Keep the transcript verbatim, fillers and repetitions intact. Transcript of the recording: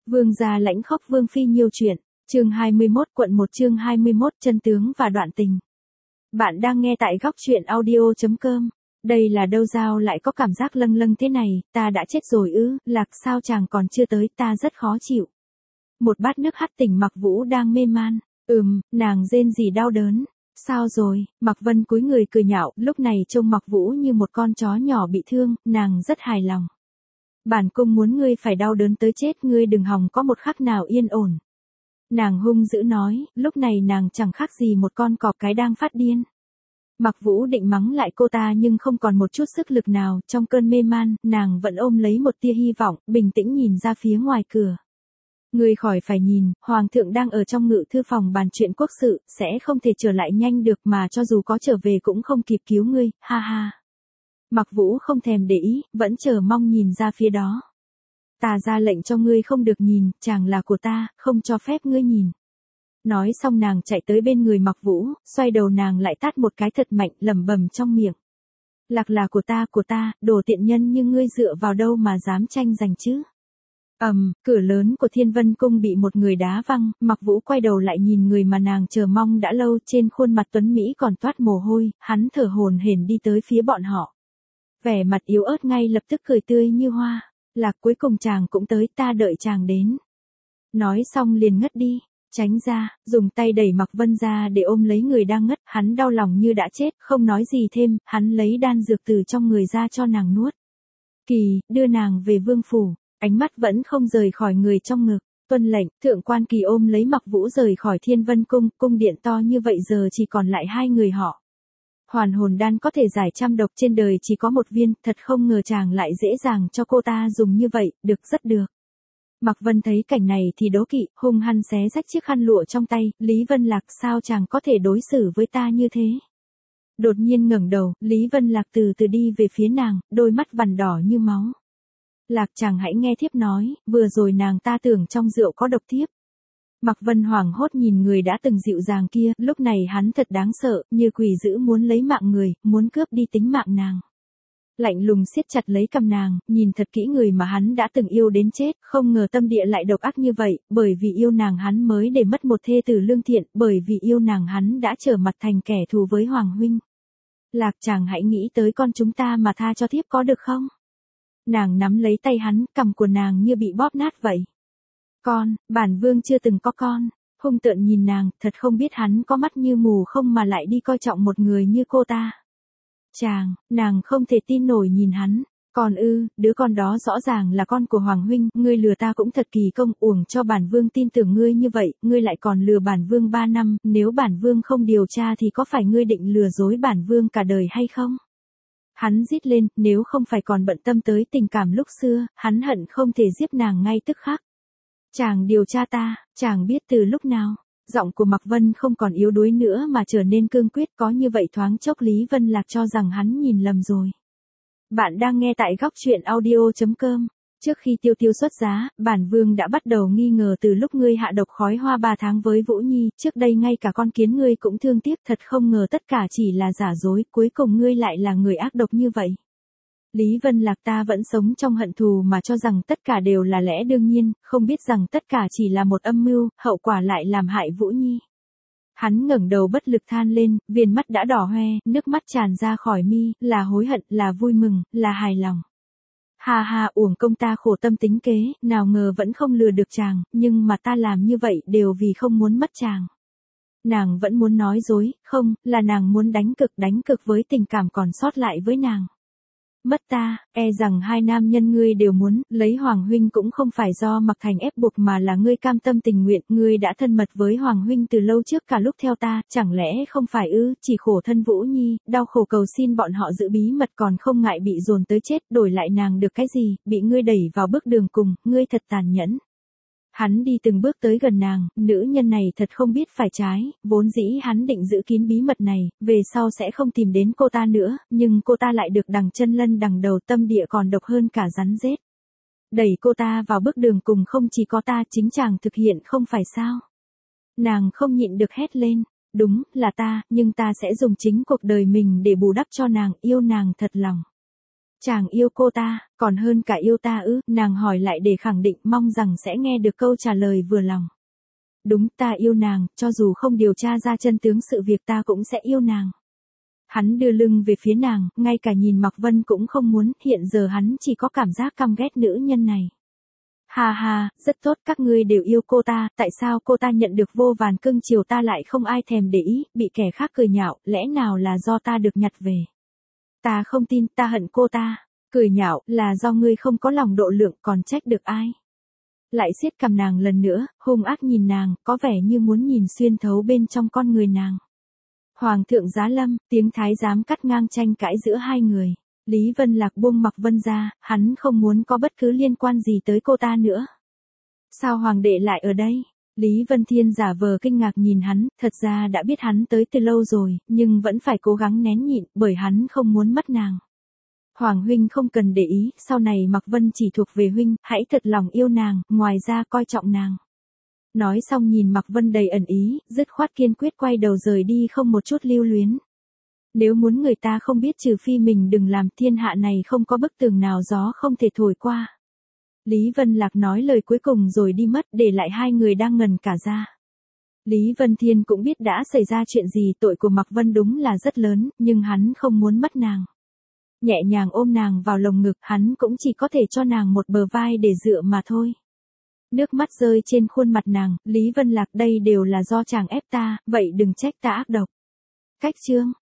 Vương gia lãnh khóc Vương phi nhiều chuyện, chương hai mươi mốt quận một chương hai mươi mốt chân tướng và đoạn tình. Bạn đang nghe tại góc truyện audio chấm com. Đây là đâu Giao lại có cảm giác lâng lâng thế này, ta đã chết rồi ư, Lạc sao chàng còn chưa tới, ta rất khó chịu. Một bát nước hắt tỉnh Mặc Vũ đang mê man, ừm, nàng rên rỉ đau đớn. Sao rồi, Mặc Vân cúi người cười nhạo, lúc này trông Mặc Vũ như một con chó nhỏ bị thương, nàng rất hài lòng. Bản cung muốn ngươi phải đau đớn tới chết, ngươi đừng hòng có một khắc nào yên ổn. Nàng hung dữ nói, lúc này nàng chẳng khác gì một con cọp cái đang phát điên. Mặc Vũ định mắng lại cô ta nhưng không còn một chút sức lực nào, trong cơn mê man, nàng vẫn ôm lấy một tia hy vọng, bình tĩnh nhìn ra phía ngoài cửa. Ngươi khỏi phải nhìn, Hoàng thượng đang ở trong ngự thư phòng bàn chuyện quốc sự, sẽ không thể trở lại nhanh được mà cho dù có trở về cũng không kịp cứu ngươi, ha ha. Mặc Vũ không thèm để ý, vẫn chờ mong nhìn ra phía đó. Ta ra lệnh cho ngươi không được nhìn, chàng là của ta, không cho phép ngươi nhìn. Nói xong nàng chạy tới bên người Mặc Vũ, xoay đầu nàng lại tát một cái thật mạnh, lẩm bẩm trong miệng. Lạc là của ta, của ta, đồ tiện nhân như ngươi dựa vào đâu mà dám tranh giành chứ. Ầm, um, cửa lớn của Thiên Vân Cung bị một người đá văng, Mặc Vũ quay đầu lại nhìn người mà nàng chờ mong đã lâu, trên khuôn mặt tuấn mỹ còn toát mồ hôi, hắn thở hổn hển đi tới phía bọn họ. Vẻ mặt yếu ớt ngay lập tức cười tươi như hoa. Lạc cuối cùng chàng cũng tới, ta đợi chàng đến. Nói xong liền ngất đi, tránh ra, dùng tay đẩy Mặc Vân ra để ôm lấy người đang ngất, hắn đau lòng như đã chết, không nói gì thêm, hắn lấy đan dược từ trong người ra cho nàng nuốt. Kỳ, đưa nàng về vương phủ, ánh mắt vẫn không rời khỏi người trong ngực, tuân lệnh, thượng quan Kỳ ôm lấy Mặc Vũ rời khỏi Thiên Vân Cung, cung điện to như vậy giờ chỉ còn lại hai người họ. Hoàn hồn đan có thể giải trăm độc, trên đời chỉ có một viên, thật không ngờ chàng lại dễ dàng cho cô ta dùng như vậy, được rất được. Mặc Vân thấy cảnh này thì đố kỵ, hung hăng xé rách chiếc khăn lụa trong tay, Lý Vân Lạc sao chàng có thể đối xử với ta như thế. Đột nhiên ngẩng đầu, Lý Vân Lạc từ từ đi về phía nàng, đôi mắt vằn đỏ như máu. Lạc chàng hãy nghe thiếp nói, vừa rồi nàng ta tưởng trong rượu có độc thiếp. Mặc Vân hoảng hốt nhìn người đã từng dịu dàng kia, lúc này hắn thật đáng sợ, như quỷ dữ muốn lấy mạng người, muốn cướp đi tính mạng nàng. Lạnh lùng siết chặt lấy cằm nàng, nhìn thật kỹ người mà hắn đã từng yêu đến chết, không ngờ tâm địa lại độc ác như vậy, bởi vì yêu nàng hắn mới để mất một thê tử lương thiện, bởi vì yêu nàng hắn đã trở mặt thành kẻ thù với Hoàng huynh. Lạc chàng hãy nghĩ tới con chúng ta mà tha cho thiếp có được không? Nàng nắm lấy tay hắn, cằm của nàng như bị bóp nát vậy. Con, bản vương chưa từng có con, hung tợn nhìn nàng, thật không biết hắn có mắt như mù không mà lại đi coi trọng một người như cô ta. Chàng, nàng không thể tin nổi nhìn hắn, còn ư, đứa con đó rõ ràng là con của Hoàng huynh, ngươi lừa ta cũng thật kỳ công, uổng cho bản vương tin tưởng ngươi như vậy, ngươi lại còn lừa bản vương ba năm, nếu bản vương không điều tra thì có phải ngươi định lừa dối bản vương cả đời hay không? Hắn rít lên, nếu không phải còn bận tâm tới tình cảm lúc xưa, hắn hận không thể giết nàng ngay tức khắc. Chàng điều tra ta, chàng biết từ lúc nào. Giọng của Mặc Vân không còn yếu đuối nữa mà trở nên cương quyết, có như vậy thoáng chốc Lý Vân Lạc cho rằng hắn nhìn lầm rồi. Bạn đang nghe tại góc truyện audio chấm com. Trước khi Tiêu Tiêu xuất giá, bản vương đã bắt đầu nghi ngờ từ lúc ngươi hạ độc khói hoa ba tháng với Vũ Nhi, trước đây ngay cả con kiến ngươi cũng thương tiếc, thật không ngờ tất cả chỉ là giả dối, cuối cùng ngươi lại là người ác độc như vậy. Lý Vân Lạc ta vẫn sống trong hận thù mà cho rằng tất cả đều là lẽ đương nhiên, không biết rằng tất cả chỉ là một âm mưu, hậu quả lại làm hại Vũ Nhi. Hắn ngẩng đầu bất lực than lên, viền mắt đã đỏ hoe, nước mắt tràn ra khỏi mi, là hối hận, là vui mừng, là hài lòng. Ha ha, uổng công ta khổ tâm tính kế, nào ngờ vẫn không lừa được chàng, nhưng mà ta làm như vậy đều vì không muốn mất chàng. Nàng vẫn muốn nói dối, không, là nàng muốn đánh cực đánh cực với tình cảm còn sót lại với nàng. Mất ta, e rằng hai nam nhân ngươi đều muốn, lấy Hoàng huynh cũng không phải do Mặc Thành ép buộc mà là ngươi cam tâm tình nguyện, ngươi đã thân mật với Hoàng huynh từ lâu trước cả lúc theo ta, chẳng lẽ không phải ư, chỉ khổ thân Vũ Nhi, đau khổ cầu xin bọn họ giữ bí mật còn không ngại bị dồn tới chết, đổi lại nàng được cái gì, bị ngươi đẩy vào bước đường cùng, ngươi thật tàn nhẫn. Hắn đi từng bước tới gần nàng, nữ nhân này thật không biết phải trái, vốn dĩ hắn định giữ kín bí mật này, về sau sẽ không tìm đến cô ta nữa, nhưng cô ta lại được đằng chân lân đằng đầu, tâm địa còn độc hơn cả rắn rết. Đẩy cô ta vào bước đường cùng không chỉ có ta, chính chàng thực hiện không phải sao? Nàng không nhịn được hét lên, đúng, là ta, nhưng ta sẽ dùng chính cuộc đời mình để bù đắp cho nàng, yêu nàng thật lòng. Chàng yêu cô ta, còn hơn cả yêu ta ư, nàng hỏi lại để khẳng định mong rằng sẽ nghe được câu trả lời vừa lòng. Đúng, ta yêu nàng, cho dù không điều tra ra chân tướng sự việc ta cũng sẽ yêu nàng. Hắn đưa lưng về phía nàng, ngay cả nhìn Mạc Vân cũng không muốn, hiện giờ hắn chỉ có cảm giác căm ghét nữ nhân này. Ha ha, rất tốt, các ngươi đều yêu cô ta, tại sao cô ta nhận được vô vàn cưng chiều ta lại không ai thèm để ý, bị kẻ khác cười nhạo, lẽ nào là do ta được nhặt về? Ta không tin, ta hận cô ta. Cười nhạo, là do ngươi không có lòng độ lượng, còn trách được ai? Lại siết cầm nàng lần nữa, hung ác nhìn nàng, có vẻ như muốn nhìn xuyên thấu bên trong con người nàng. Hoàng thượng giá lâm, tiếng thái giám cắt ngang tranh cãi giữa hai người. Lý Vân Lạc buông Mạc Vân ra, hắn không muốn có bất cứ liên quan gì tới cô ta nữa. Sao hoàng đệ lại ở đây? Lý Vân Thiên giả vờ kinh ngạc nhìn hắn, thật ra đã biết hắn tới từ lâu rồi, nhưng vẫn phải cố gắng nén nhịn, bởi hắn không muốn mất nàng. Hoàng huynh không cần để ý, sau này Mạc Vân chỉ thuộc về huynh, hãy thật lòng yêu nàng, ngoài ra coi trọng nàng. Nói xong nhìn Mạc Vân đầy ẩn ý, dứt khoát kiên quyết quay đầu rời đi không một chút lưu luyến. Nếu muốn người ta không biết trừ phi mình đừng làm, thiên hạ này không có bức tường nào gió không thể thổi qua. Lý Vân Lạc nói lời cuối cùng rồi đi mất, để lại hai người đang ngần cả ra. Lý Vân Thiên cũng biết đã xảy ra chuyện gì, tội của Mạc Vân đúng là rất lớn, nhưng hắn không muốn mất nàng. Nhẹ nhàng ôm nàng vào lồng ngực, hắn cũng chỉ có thể cho nàng một bờ vai để dựa mà thôi. Nước mắt rơi trên khuôn mặt nàng, Lý Vân Lạc, đây đều là do chàng ép ta, vậy đừng trách ta ác độc. Cách chương